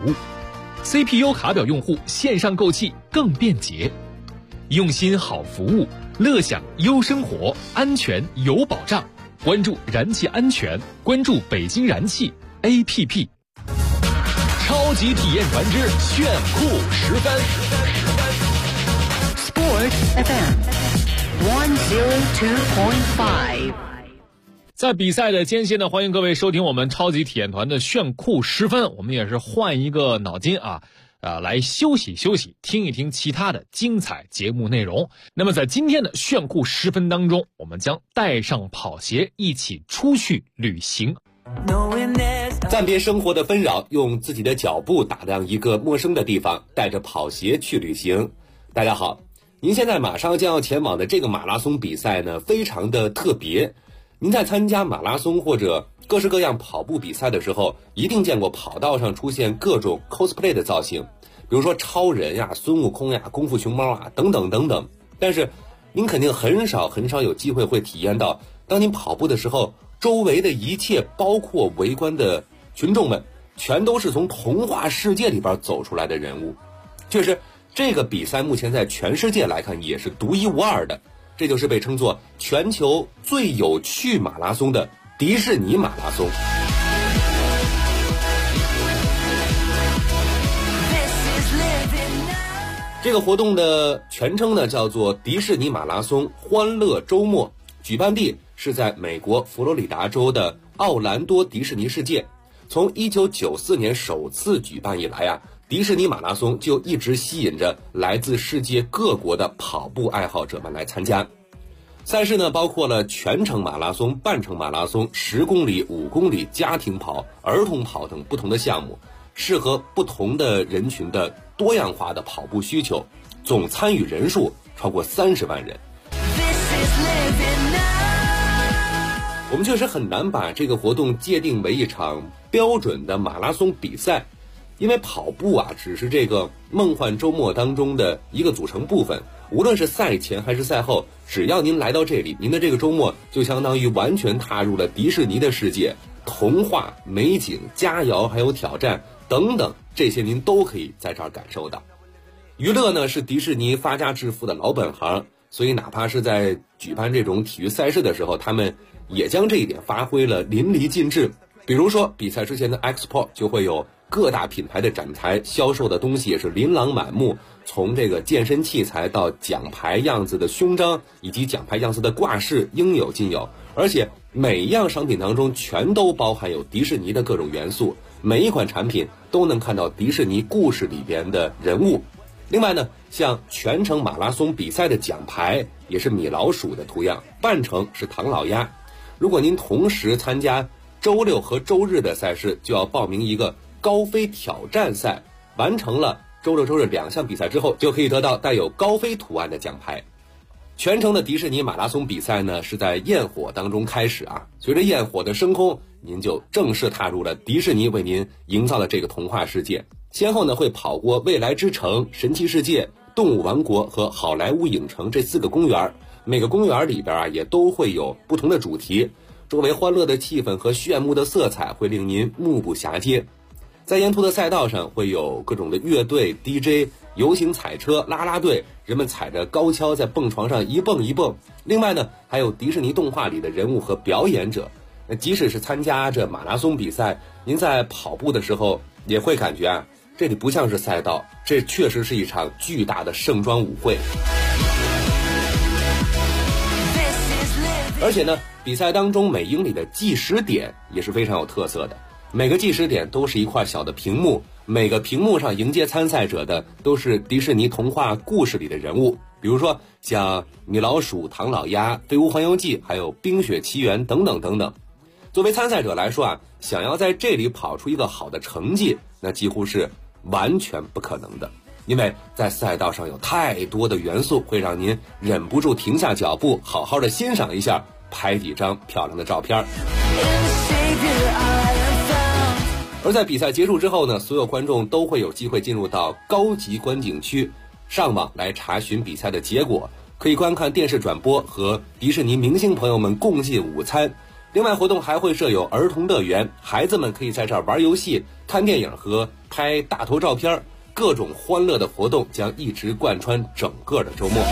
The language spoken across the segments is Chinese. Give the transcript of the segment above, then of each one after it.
务。CPU 卡表用户线上购气更便捷，用心好服务，乐享优生活，安全有保障。关注燃气安全，关注北京燃气 APP。超级体验团之炫酷10分。 Sport FM 102.5。 在比赛的间歇呢，欢迎各位收听我们超级体验团的炫酷10分。我们也是换一个脑筋来休息休息，听一听其他的精彩节目内容。那么在今天的炫酷10分当中，我们将带上跑鞋一起出去旅行。 暂别生活的纷扰，用自己的脚步打量一个陌生的地方，带着跑鞋去旅行。大家好，您现在马上将要前往的这个马拉松比赛呢，非常的特别。您在参加马拉松或者各式各样跑步比赛的时候，一定见过跑道上出现各种 cosplay 的造型，比如说超人呀、孙悟空呀、功夫熊猫啊等等等等。但是您肯定很少有机会会体验到，当您跑步的时候，周围的一切，包括围观的群众们，全都是从童话世界里边走出来的人物。确实，这个比赛目前在全世界来看也是独一无二的，这就是被称作全球最有趣马拉松的迪士尼马拉松。这个活动的全称呢叫做迪士尼马拉松欢乐周末，举办地是在美国佛罗里达州的奥兰多迪士尼世界。从1994年首次举办以来迪士尼马拉松就一直吸引着来自世界各国的跑步爱好者们来参加。赛事呢包括了全程马拉松、半程马拉松、10公里、5公里、家庭跑、儿童跑等不同的项目，适合不同的人群的多样化的跑步需求，总参与人数超过30万人。我们确实很难把这个活动界定为一场标准的马拉松比赛，因为跑步只是这个梦幻周末当中的一个组成部分。无论是赛前还是赛后，只要您来到这里，您的这个周末就相当于完全踏入了迪士尼的世界，童话、美景、佳肴还有挑战等等，这些您都可以在这儿感受到。娱乐呢是迪士尼发家致富的老本行，所以哪怕是在举办这种体育赛事的时候，他们也将这一点发挥了淋漓尽致。比如说比赛之前的 Expo 就会有各大品牌的展台，销售的东西也是琳琅满目，从这个健身器材到奖牌样子的胸章以及奖牌样子的挂饰应有尽有，而且每一样商品当中全都包含有迪士尼的各种元素，每一款产品都能看到迪士尼故事里边的人物。另外呢，像全程马拉松比赛的奖牌也是米老鼠的图样，半程是唐老鸭。如果您同时参加周六和周日的赛事，就要报名一个高飞挑战赛，完成了周六周日2项比赛之后，就可以得到带有高飞图案的奖牌。全程的迪士尼马拉松比赛呢是在焰火当中开始随着焰火的升空，您就正式踏入了迪士尼为您营造的这个童话世界。先后呢会跑过未来之城、神奇世界、动物王国和好莱坞影城这4个公园，每个公园里边也都会有不同的主题，周围欢乐的气氛和炫目的色彩会令您目不暇接。在沿途的赛道上会有各种的乐队、DJ、游行彩车、啦啦队，人们踩着高跷在蹦床上一蹦一蹦。另外呢，还有迪士尼动画里的人物和表演者。即使是参加着马拉松比赛，您在跑步的时候也会感觉这里不像是赛道，这确实是一场巨大的盛装舞会。而且呢，比赛当中每英里的计时点也是非常有特色的，每个计时点都是一块小的屏幕，每个屏幕上迎接参赛者的都是迪士尼童话故事里的人物，比如说像米老鼠、唐老鸭、飞屋环游记，还有冰雪奇缘等等等等。作为参赛者来说想要在这里跑出一个好的成绩，那几乎是完全不可能的，因为在赛道上有太多的元素会让您忍不住停下脚步，好好的欣赏一下，拍几张漂亮的照片。而在比赛结束之后呢，所有观众都会有机会进入到高级观景区，上网来查询比赛的结果，可以观看电视转播和迪士尼明星朋友们共进午餐。 另外，活动还会设有儿童乐园，孩子们可以在这儿玩游戏、看电影和拍大头照片，各种欢乐的活动将一直贯穿整个的周末。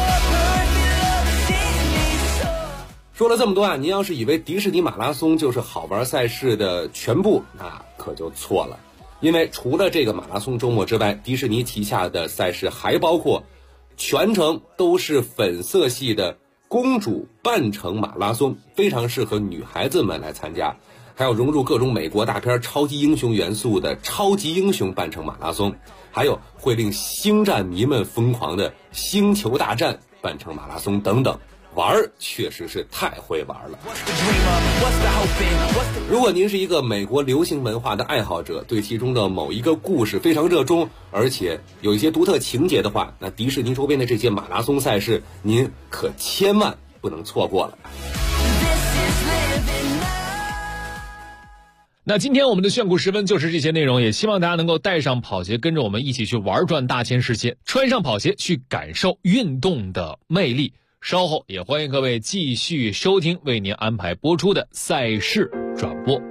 说了这么多啊，您要是以为迪士尼马拉松就是好玩赛事的全部，那可就错了。因为除了这个马拉松周末之外，迪士尼旗下的赛事还包括全程都是粉色系的公主半程马拉松，非常适合女孩子们来参加。还有融入各种美国大片超级英雄元素的超级英雄半程马拉松，还有会令星战迷们疯狂的星球大战半程马拉松等等。玩确实是太会玩了。如果您是一个美国流行文化的爱好者，对其中的某一个故事非常热衷，而且有一些独特情节的话，那迪士尼周边的这些马拉松赛事您可千万不能错过了。 那今天我们的炫酷时分就是这些内容，也希望大家能够带上跑鞋，跟着我们一起去玩转大千世界，穿上跑鞋去感受运动的魅力。稍后也欢迎各位继续收听为您安排播出的赛事转播。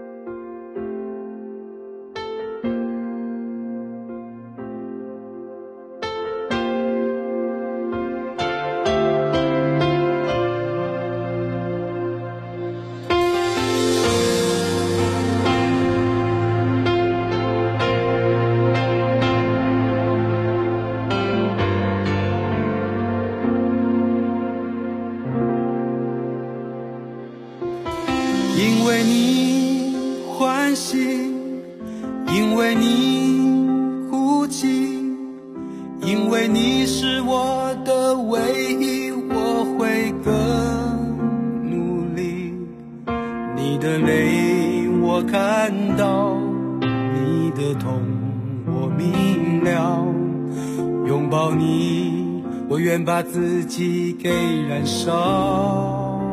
因为你欢喜，因为你哭泣，因为你是我的唯一，我会更努力。你的泪我看到，你的痛我明了。拥抱你，我愿把自己给燃烧。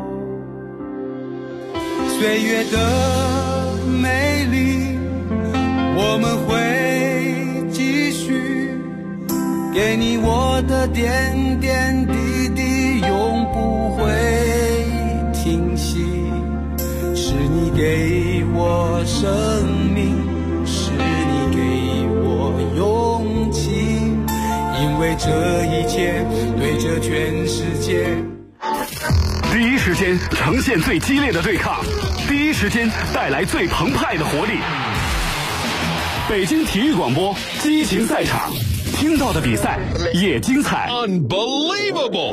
岁月的美丽，我们会继续给你我的点点滴滴，永不会停息。是你给我生命，是你给我勇气，因为这一切对着全世界。 第一时间呈现最激烈的对抗，第一时间带来最澎湃的活力。北京体育广播激情赛场，听到的比赛也精彩。 Unbelievable！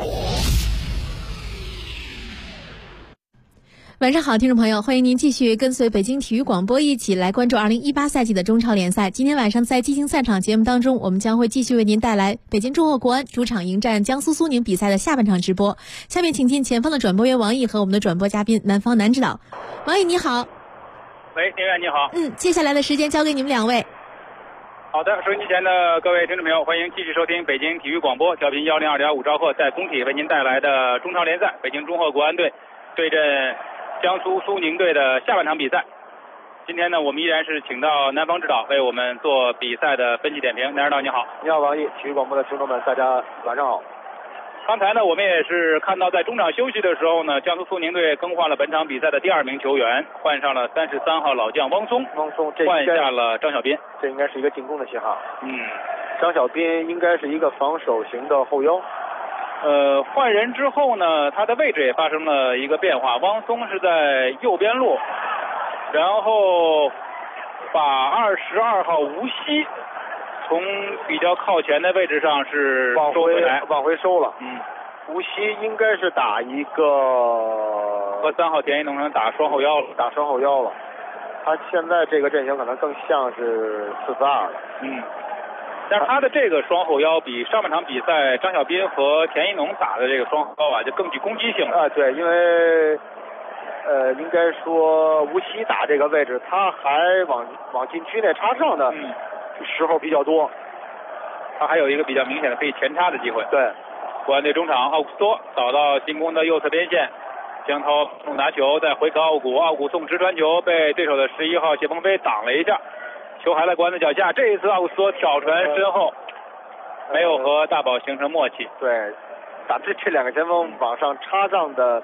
晚上好，听众朋友，欢迎您继续跟随北京体育广播一起来关注2018赛季的中超联赛。今天晚上在激情赛场节目当中，我们将会继续为您带来北京中赫国安主场迎战江苏苏宁比赛的下半场直播。下面请进前方的转播员王毅和我们的转播嘉宾南方男指导。王毅你好。 喂，田远你好。 接下来的时间交给你们两位。 好的，收音机前的各位听众朋友，欢迎继续收听北京体育广播，调频102.5兆赫，在工体为您带来的中超联赛，北京中赫国安队对阵江苏苏宁队的下半场比赛。今天呢，我们依然是请到南方指导为我们做比赛的分析点评。南指导你好。 你好，王毅，体育广播的听众们，大家晚上好。 刚才呢，我们也是看到在中场休息的时候呢，江苏苏宁队更换了本场比赛的第2名球员，换上了33号老将汪松，换下了张小斌。 这应该是一个进攻的信号。张小斌应该是一个防守型的后腰。 换人之后呢，他的位置也发生了一个变化，汪松是在右边路，然后把22号吴曦从比较靠前的位置上是收回来， 往回收了。吴曦应该是打一个和3号田一农打双后腰了， 他现在这个阵型可能更像是4-4-2了。 但是他的这个双后腰比上半场比赛张小斌和田一农打的这个双后腰就更具攻击性了。 对，因为应该说吴曦打这个位置，他还往禁区内插上的时候比较多， 他还有一个比较明显的可以前插的机会。 对， 国安队中场奥古斯托扫到进攻的右侧边线，江涛拿球再回给奥古送直传球，被对手的11号谢鹏飞挡了一下，球还在国安的脚下。这一次奥古斯托挑传身后，没有和大宝形成默契。 对，打这两个前锋往上插上的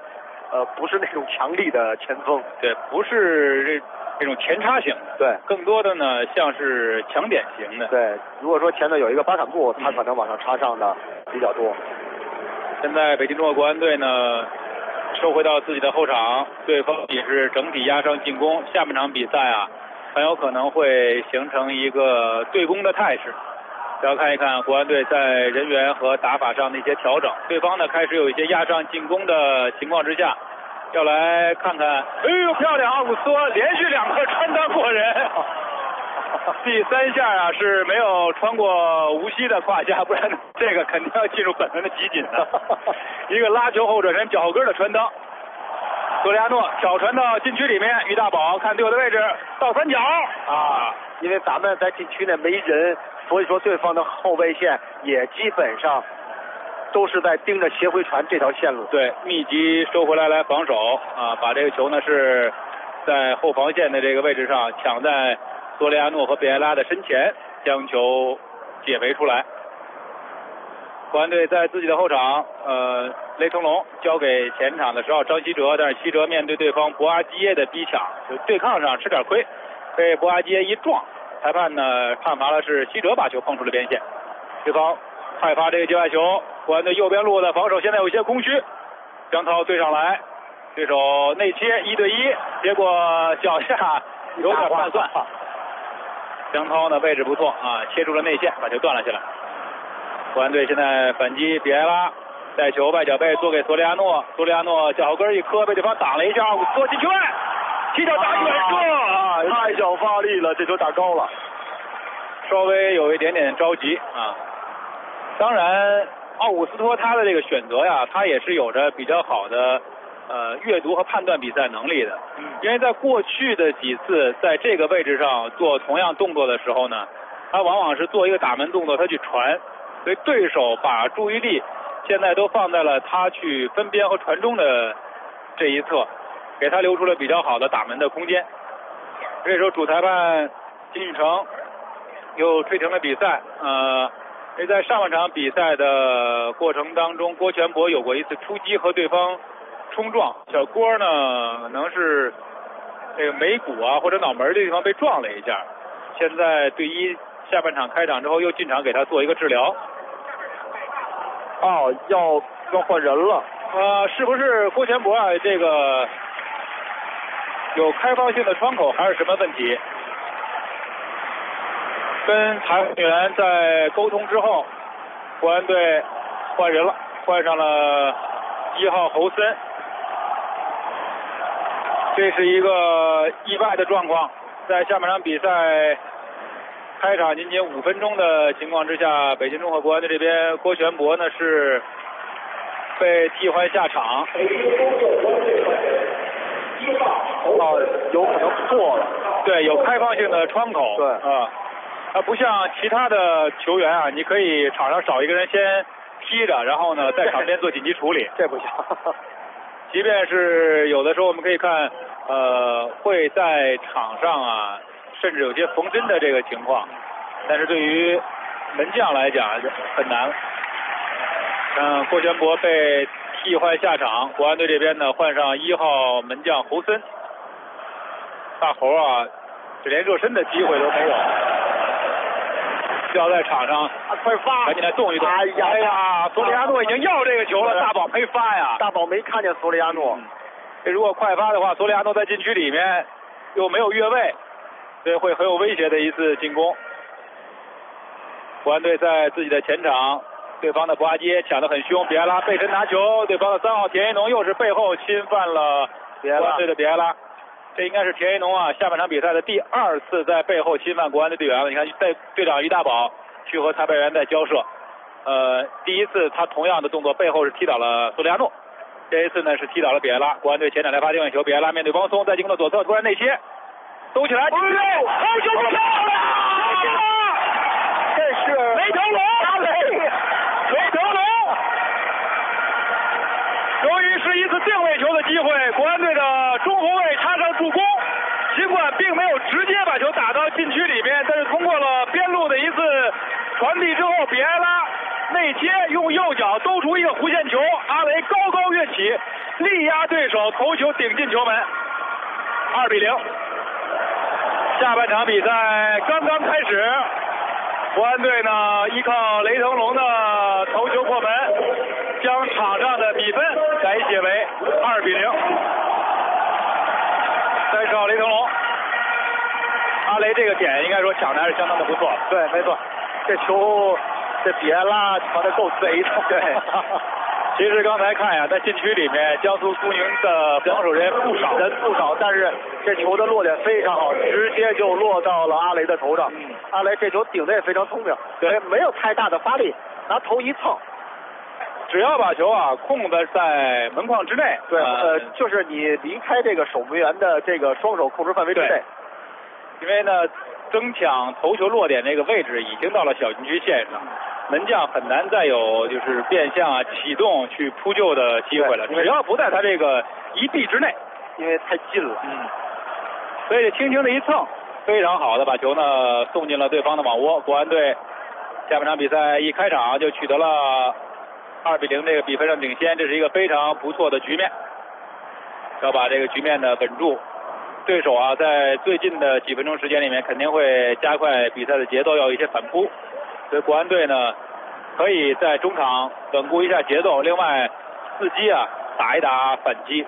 不是那种强力的前锋， 对，不是这种前插型的， 对， 更多的呢像是强点型的。 对，如果说前头有一个巴坎布，他可能往上插上的比较多。 现在北京中国国安队呢收回到自己的后场，对方也是整体压上进攻，下半场比赛啊很有可能会形成一个对攻的态势。要看一看国安队在人员和打法上的一些调整，对方呢开始有一些压上进攻的情况之下，要来看看，哎呦漂亮，奥古斯托连续2个穿裆过人，第3下啊是没有穿过吴曦的胯下，不然这个肯定要进入本轮的集锦的。一个拉球后转身脚后跟的穿裆，索里亚诺挑传到禁区里面，于大宝看队友的位置，倒三角啊， 因为咱们在禁区内没人，所以说对方的后卫线也基本上都是在盯着斜回传这条线路。 对，密集收回来防守啊，把这个球呢是在后防线的这个位置上抢在索里亚诺和比埃拉的身前，将球解围出来。国安队在自己的后场，雷腾龙交给前场的10号张稀哲，但是稀哲面对对方博阿基耶的逼抢，就对抗上吃点亏，被博阿基耶一撞，裁判呢判罚了是稀哲把球碰出了边线。对方快发这个界外球，国安队右边路的防守现在有一些空虚，张涛对上来，对手内切1对1，结果脚下有点换算。张涛呢位置不错啊，切出了内线，把球断了下来。国安队现在反击，比埃拉带球外脚背做给索里亚诺，索里亚诺脚后跟一磕，被对方挡了一下，做禁区外，起脚打远射啊， 太小发力了，这球打高了， 稍微有一点点着急啊。当然，奥古斯托他的这个选择呀，他也是有着比较好的阅读和判断比赛能力的。因为在过去的几次在这个位置上做同样动作的时候呢，他往往是做一个打门动作，他去传，所以对手把注意力现在都放在了他去分边和传中的这一侧，给他留出了比较好的打门的空间。这时候主裁判金宇成又吹停了比赛。在上半场比赛的过程当中，郭全博有过一次出击和对方冲撞，小郭呢可能是这个眉骨啊或者脑门的地方被撞了一下，现在队医下半场开场之后又进场给他做一个治疗。 哦，要换人了。 是不是郭全博啊这个有开放性的窗口还是什么问题？跟裁判员在沟通之后，国安队换人了，换上了1号侯森。这是一个意外的状况，在下半场比赛开场仅5分钟的情况之下，北京中赫国安队这边郭全博呢是被替换下场。 有可能错了。 对，有开放性的窗口。 对它不像其他的球员啊，你可以场上少一个人先踢着，然后呢在场边做紧急处理。 这不行。 即便是有的时候我们可以看，会在场上啊，甚至有些缝针的这个情况，但是对于门将来讲很难。郭全博被替换下场，国安队这边呢换上1号门将侯森。大侯啊，这连热身的机会都没有。要在场上快发，赶紧来动一动。哎呀，索里亚诺已经要这个球了，大宝没发呀。 大宝没看见索里亚诺。 这如果快发的话，索里亚诺在禁区里面又没有越位，所以会很有威胁的一次进攻。国安队在自己的前场，对方的博阿基耶抢得很凶，比埃拉背身拿球，对方的3号田一农又是背后侵犯了国安队的比埃拉。这应该是田一农啊，下半场比赛的第2次在背后侵犯国安队队员了。你看，队长于大宝去和裁判员在交涉。第一次他同样的动作背后是踢倒了索里亚诺，这一次呢是踢倒了比埃拉。国安队前场来发定位球，比埃拉面对汪松，在进攻的左侧突然内切，兜起来，好球漂亮！ 这是雷腾龙，雷腾龙，由于是一次定位球的机会，国安队的中后卫插上助攻，尽管并没有直接把球打到禁区里面，但是通过了边路的一次传递之后，比埃拉内切用右脚兜出一个弧线球，阿雷高高跃起， 力压对手，头球顶进球门，2-0。下半场比赛刚刚开始，国安队呢依靠雷腾龙的头球破门，将场上的比分改写为2-0。再靠雷腾龙，阿雷这个点应该说抢的还是相当的不错。 对，没错，这球这比埃拉传的够贼的。 对。其实刚才看呀，在禁区里面，江苏苏宁的防守人员不少， 但是这球的落点非常好，直接就落到了阿雷的头上。阿雷这球顶的也非常聪明，对，没有太大的发力，拿头一蹭， 只要把球控的在门框之内， 对，就是你离开这个守门员的这个双手控制范围之内， 因为呢，争抢头球落点这个位置已经到了小禁区线上。门将很难再有就是变向启动去扑救的机会了，只要不在他这个一臂之内， 因为太近了， 所以轻轻的一蹭，非常好的把球呢送进了对方的网窝。国安队下半场比赛一开场就取得了2-0这个比分上领先，这是一个非常不错的局面，要把这个局面呢稳住。对手在最近的几分钟时间里面肯定会加快比赛的节奏，要有一些反扑。所以国安队呢，可以在中场稳固一下节奏，另外伺机打一打反击。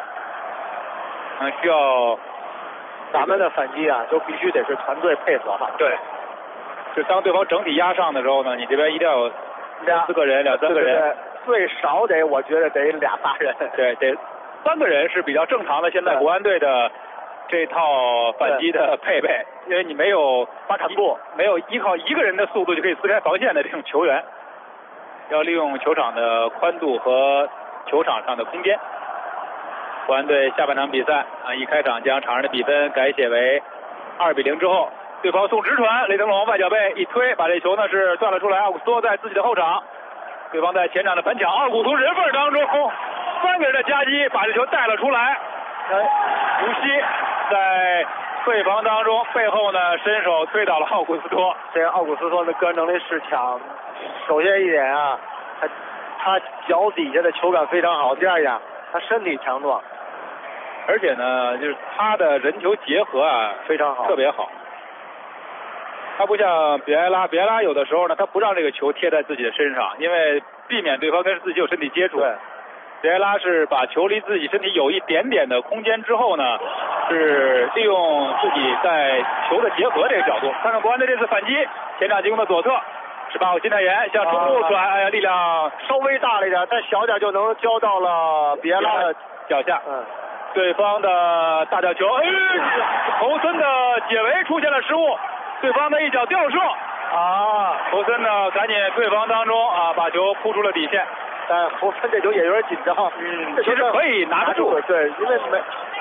需要咱们的反击就必须得是团队配合吧。 对，就当对方整体压上的时候呢，你这边一定要有2-4个人、2-3个人， 最少我觉得得2-3人。 对，得3个人是比较正常的。现在国安队的这套反击的配备，因为你没有发坎布， 没有依靠一个人的速度就可以撕开防线的这种球员，要利用球场的宽度和球场上的空间。国安队下半场比赛一开场将场上的比分改写为2-0之后，对方送直传，雷腾龙外脚背一推，把这球呢是断了出来。奥古斯托在自己的后场，对方在前场的反抢，奥古从人缝当中3个人的夹击把这球带了出来。无锡在对防当中背后呢伸手推倒了奥古斯托。 这奥古斯托的个人能力是强，首先一点他脚底下的球感非常好，第二点他身体强壮， 而且呢就是他的人球结合非常好， 特别好。他不像比埃拉有的时候呢他不让这个球贴在自己的身上，因为避免对方跟自己有身体接触。 对， 比埃拉是把球离自己身体有一点点的空间之后呢，是利用自己在球的结合这个角度。看看国安队这次反击，前场进攻的左侧18号金泰妍向中路转，力量稍微大了一点，但小点就能交到了比埃拉的脚下。对方的大角球，侯森的解围出现了失误，对方的一脚吊射侯森呢赶紧对防当中把球扑出了底线。 但侯森这球也有点紧张， 其实可以拿得住， 对，因为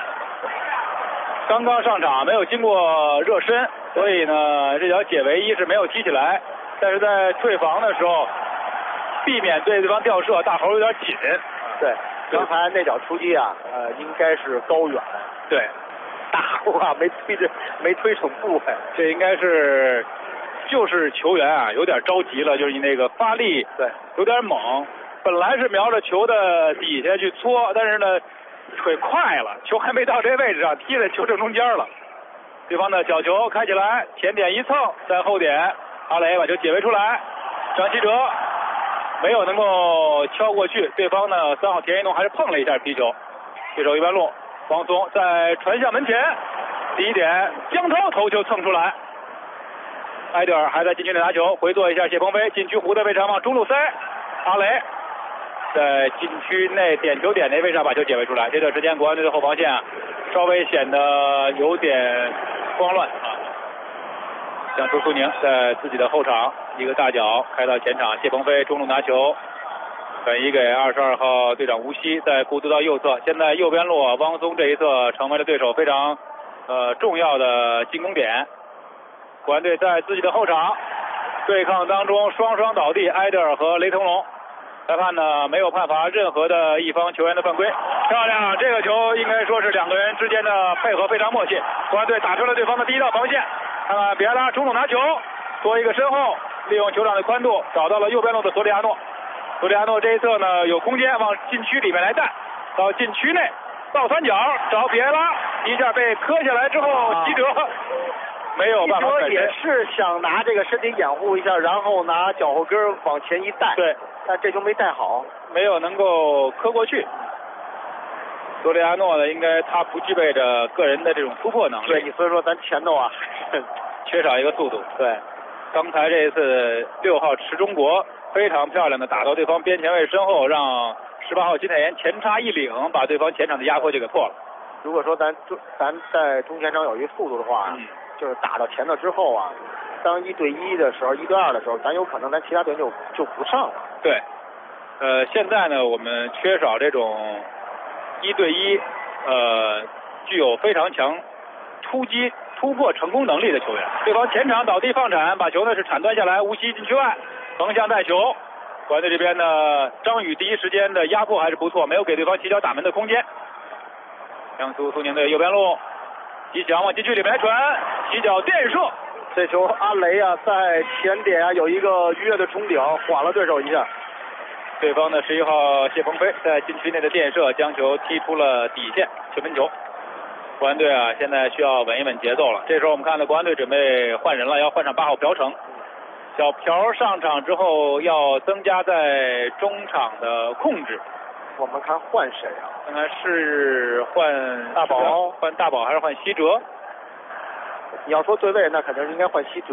刚刚上场没有经过热身，所以呢这脚解围一是没有踢起来，但是在退防的时候避免对方吊射，大猴有点紧。 对，刚才那脚出击应该是高远， 对， 大猴没推成部位， 这应该是就是球员有点着急了，就是你那个发力对有点猛。本来是瞄着球的底下去搓，但是呢腿快了，球还没到这位置上，踢在球正中间了。对方的小球开起来，前点一蹭，在后点阿雷把球解围出来，张稀哲没有能够敲过去，对方呢3号田一农还是碰了一下皮球。对手一般路，王松在传向门前，第一点江涛头球蹭出来，埃德尔还在禁区内拿球，回做一下谢鹏飞，禁区弧的位置上往中路塞，阿雷在禁区内点球点那位置上把球解围出来。这段时间国安队的后防线稍微显得有点慌乱江苏苏宁在自己的后场一个大脚开到前场，谢鹏飞中路拿球转移给22号队长吴曦，在过渡到右侧，现在右边路汪松这一侧成为了对手非常重要的进攻点。国安队在自己的后场对抗当中双倒地，埃德尔和雷腾龙，裁判呢没有判罚任何的一方球员的犯规。漂亮，这个球应该说是2个人之间的配合非常默契，国安队打穿了对方的第一道防线。看看比埃拉中路拿球做一个身后，利用球场的宽度找到了右边路的索里亚诺，索里亚诺这一侧呢有空间往禁区里面来带， 到禁区内，倒三角找比埃拉，一下被磕下来之后，吉德没有办法转身， 也是想拿这个身体掩护一下，然后拿脚后跟往前一带， 对， 但这球没带好， 没有能够磕过去。索里亚诺呢，应该他不具备着个人的这种突破能力， 对，所以说咱前头啊缺少一个速度。对，刚才这一次6号池中国非常漂亮的打到对方边前卫身后，让18号金泰妍前插一领，把对方前场的压迫就给破了。 如果说咱在中前场有一个速度的话，就是打到前头之后啊，当1对1的时候，1对2的时候，咱有可能咱其他队就不上了。 对，现在呢，我们缺少这种1对1，具有非常强突击突破成功能力的球员。对方前场倒地放铲，把球呢是铲断下来，无锡禁区外，横向带球。国安队这边呢，张宇第一时间的压迫还是不错，没有给对方起脚打门的空间。江苏苏宁队右边路，吉祥往禁区里面传，起脚垫射。 这球阿雷啊，在前点啊有一个愉悦的冲顶，晃了对手一下。 对方的11号谢鹏飞在禁区内的垫射，将球踢出了底线，球门球。国安队啊，现在需要稳一稳节奏了。这时候我们看到国安队准备换人了，要换上8号朴成。小朴上场之后要增加在中场的控制。 我们看换谁啊？ 看看是换大宝还是换西哲？ 你要说对位，那肯定是应该换西哲。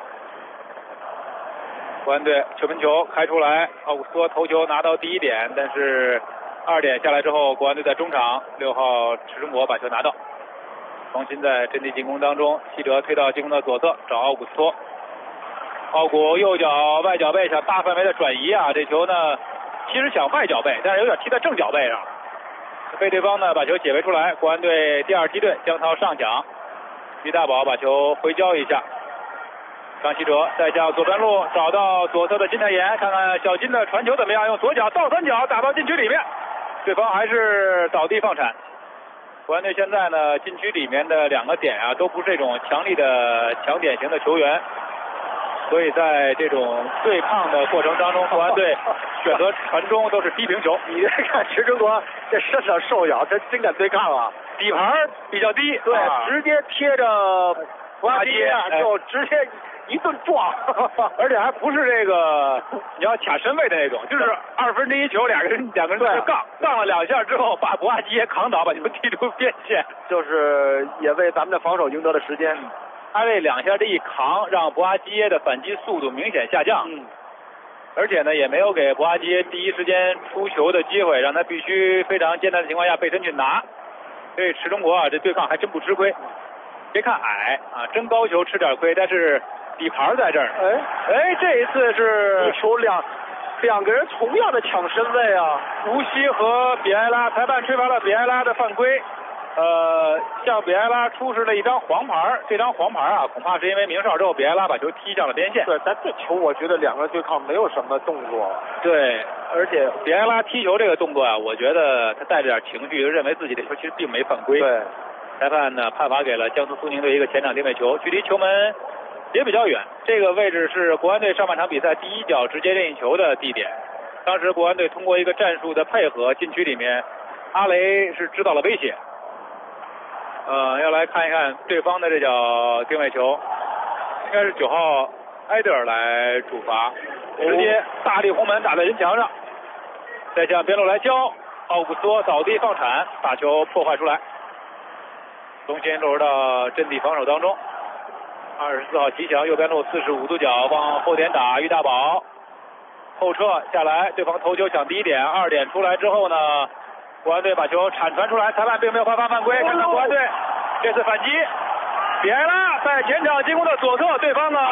国安队球门球开出来，奥古斯托头球拿到第1点，但是2点下来之后，国安队在中场6号池中国把球拿到，重新在阵地进攻当中，西哲推到进攻的左侧找奥古斯托，奥古右脚外脚背想大范围的转移啊，这球呢其实想外脚背，但是有点踢在正脚背上，被对方呢把球解围出来。国安队第2梯队江涛上抢，于大宝把球回交一下，张稀哲再向左边路找到左侧的金泰妍，看看小金的传球怎么样，用左脚倒三角打到禁区里面，对方还是倒地放铲。国安队现在呢禁区里面的2个点啊都不是这种强力的强点型的球员，所以在这种对抗的过程当中，国安队选择传中都是低平球。 你看池中国这身上瘦小，这真敢对抗啊！ 底盘比较低， 对，直接贴着博阿基啊，就直接一顿撞， 而且还不是这个你要卡身位的那种，就是1/2球，两个人就杠了2下之后，把博阿基也扛倒，把球踢出边线， 就是也为咱们的防守赢得了时间。 他这2下这一扛，让博阿基耶的反击速度明显下降。而且呢，也没有给博阿基耶第一时间出球的机会，让他必须非常艰难的情况下背身去拿。所以池中国啊，这对抗还真不吃亏。别看矮啊，真高球吃点亏，但是底盘在这儿。这一次是球两个人同样的抢身位啊， 吴曦和比埃拉，裁判吹罚了比埃拉的犯规。向比埃拉出示了一张黄牌，这张黄牌啊，恐怕是因为鸣哨之后比埃拉把球踢向了边线。 对，但这球我觉得2个人对抗没有什么动作。 对，而且比埃拉踢球这个动作啊，我觉得他带着点情绪，认为自己的球其实并没犯规。 对， 裁判呢判罚给了江苏苏宁队一个前场定位球，距离球门也比较远。这个位置是国安队上半场比赛第1脚直接任意球的地点。当时国安队通过一个战术的配合，禁区里面阿雷是知道了威胁。要来看一看对方的这脚定位球，应该是9号埃德尔来主罚，直接大力轰门打在人墙上，再向边路来交，奥古斯托倒地放铲，把球破坏出来，重新落入到阵地防守当中。24号吉祥右边路45度角往后点打，于大宝后撤下来，对方头球抢第1点，2点出来之后呢，国安队把球铲传出来，裁判并没有判罚犯规。看看国安队这次反击，比埃拉在前场进攻的左侧，对方呢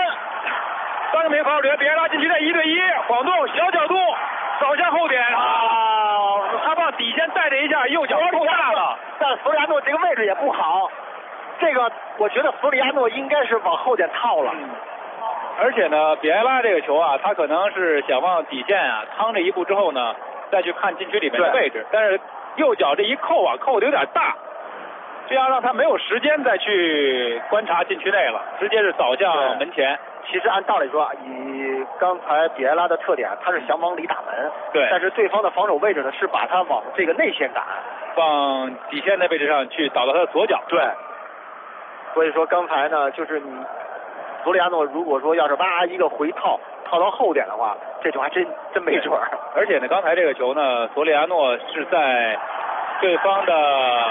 3名防守者，比埃拉禁区内1对1晃动小角度扫向后点他往底线带了一下，右脚扣大了， 但弗里亚诺这个位置也不好，这个我觉得弗里亚诺应该是往后点套了。 而且呢，比埃拉这个球啊，他可能是想往底线啊趟这一步之后呢，再去看禁区里面的位置，但是右脚这一扣啊，扣的有点大，这样让他没有时间再去观察禁区内了，直接是扫向门前。 其实按道理说，以刚才比埃拉的特点，他是想往里打门， 对， 但是对方的防守位置呢是把他往这个内线赶， 放底线的位置上去，倒到他的左脚。 对，所以说刚才呢，就是你索里亚诺如果说要是一个回套到后点的话，这球还真没准儿。 而且呢，刚才这个球呢，索里亚诺是在对方的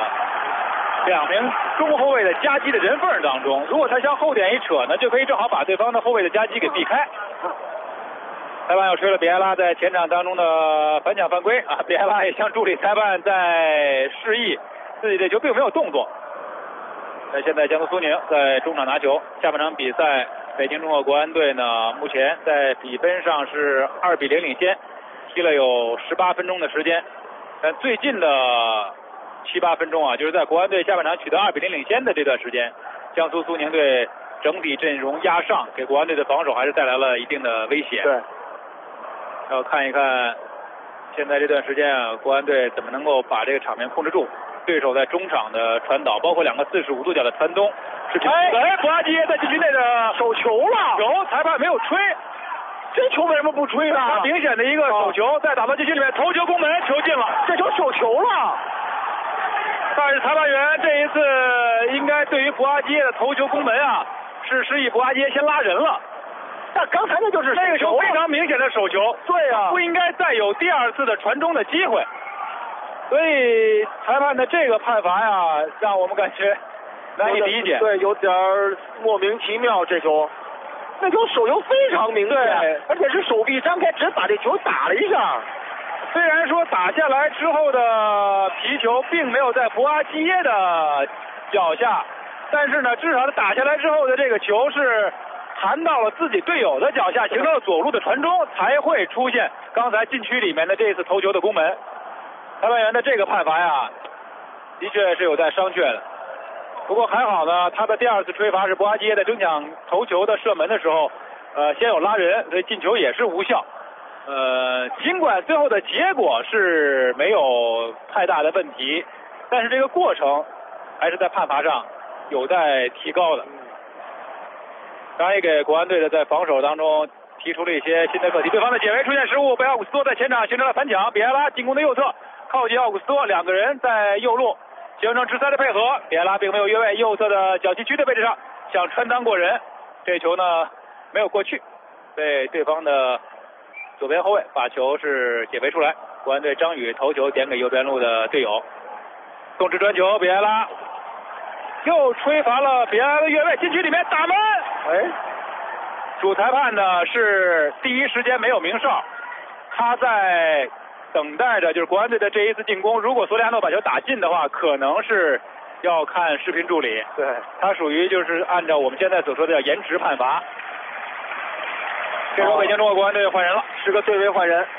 2名中后卫的夹击的人缝当中，如果他向后点一扯呢，就可以正好把对方的后卫的夹击给避开。裁判要吹了比埃拉在前场当中的反抢犯规啊！比埃拉也向助理裁判在示意，自己这球并没有动作。现在江苏苏宁在中场拿球，下半场比赛北京中赫国安队呢，目前在比分上是2比0领先，踢了有18分钟的时间，但最近的7、8分钟啊，就是在国安队下半场取得2比0领先的这段时间，江苏苏宁队整体阵容压上，给国安队的防守还是带来了一定的威胁。 对， 要看一看现在这段时间啊，国安队怎么能够把这个场面控制住。对手在中场的传导，包括2个45度角的传东，是布拉基耶在禁区内的手球了， 球裁判没有吹， 这球为什么不吹呢？ 他明显的一个手球，在打到禁区里面头球攻门，球进了， 这球手球了。 但是裁判员这一次应该对于布拉基耶的头球攻门啊，是示意布拉基耶先拉人了。 但刚才那就是这个球非常明显的手球， 对啊， 不应该再有第2次的传中的机会。所以裁判的这个判罚呀，让我们感觉难以理解。 对，有点莫名其妙。这球，那球手球非常明显，而且是手臂张开，只把这球打了一下。 虽然说打下来之后的皮球并没有在布拉基耶的脚下，但是呢，至少他打下来之后的这个球是弹到了自己队友的脚下，形成了左路的传中，才会出现刚才禁区里面的这次头球的攻门。裁判员的这个判罚呀，的确是有待商榷的。不过还好呢，他的第2次吹罚是布拉基耶在争抢头球的射门的时候，先有拉人，所以进球也是无效。尽管最后的结果是没有太大的问题，但是这个过程还是在判罚上有待提高的。当然也给国安队的在防守当中提出了一些新的课题。对方的解围出现失误，被奥古斯托在前场形成了反抢，比埃拉进攻的右侧靠近奥古斯托，2个人在右路形成直塞的配合，比埃拉并没有越位，右侧的小禁区的位置上想穿裆过人，这球呢没有过去，被对方的左边后卫把球是解围出来。国安队张宇头球点给右边路的队友，动之传球，比埃拉又吹罚了比埃拉的越位，禁区里面打门。主裁判呢是第一时间没有鸣哨，他在等待着，就是国安队的这一次进攻，如果索里亚诺把球打进的话，可能是要看视频助理。 对， 他属于就是按照我们现在所说的叫延迟判罚。这时候北京中赫国安队换人了， 是个对位换人。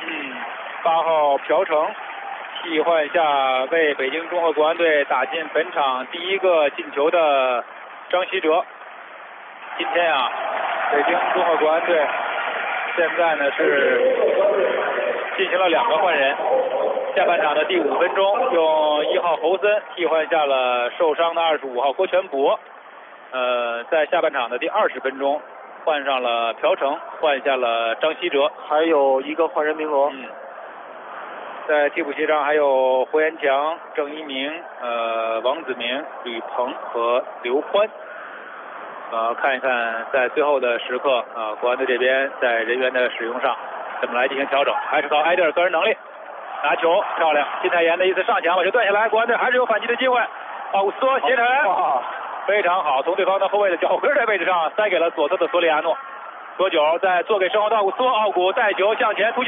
8号朴成替换下为北京中赫国安队打进本场第1个进球的张稀哲。今天啊，北京中赫国安队现在呢是进行了2个换人。下半场的第5分钟，用1号侯森替换下了受伤的25号郭全博。在下半场的第20分钟，换上了朴成，换下了张稀哲， 还有1个换人名额。 在替补席上还有胡延强、郑一鸣、王子明、吕鹏和刘欢。看一看在最后的时刻，国安队这边在人员的使用上怎么来进行调整，还是靠埃德尔个人能力。拿球漂亮，金泰妍的一次上抢把球断下来，国安队还是有反击的机会。奥古斯托斜传，非常好，从对方的后卫的脚跟的位置上塞给了左侧的索里亚诺，左脚再做给身后的奥古斯托，奥古带球向前突进。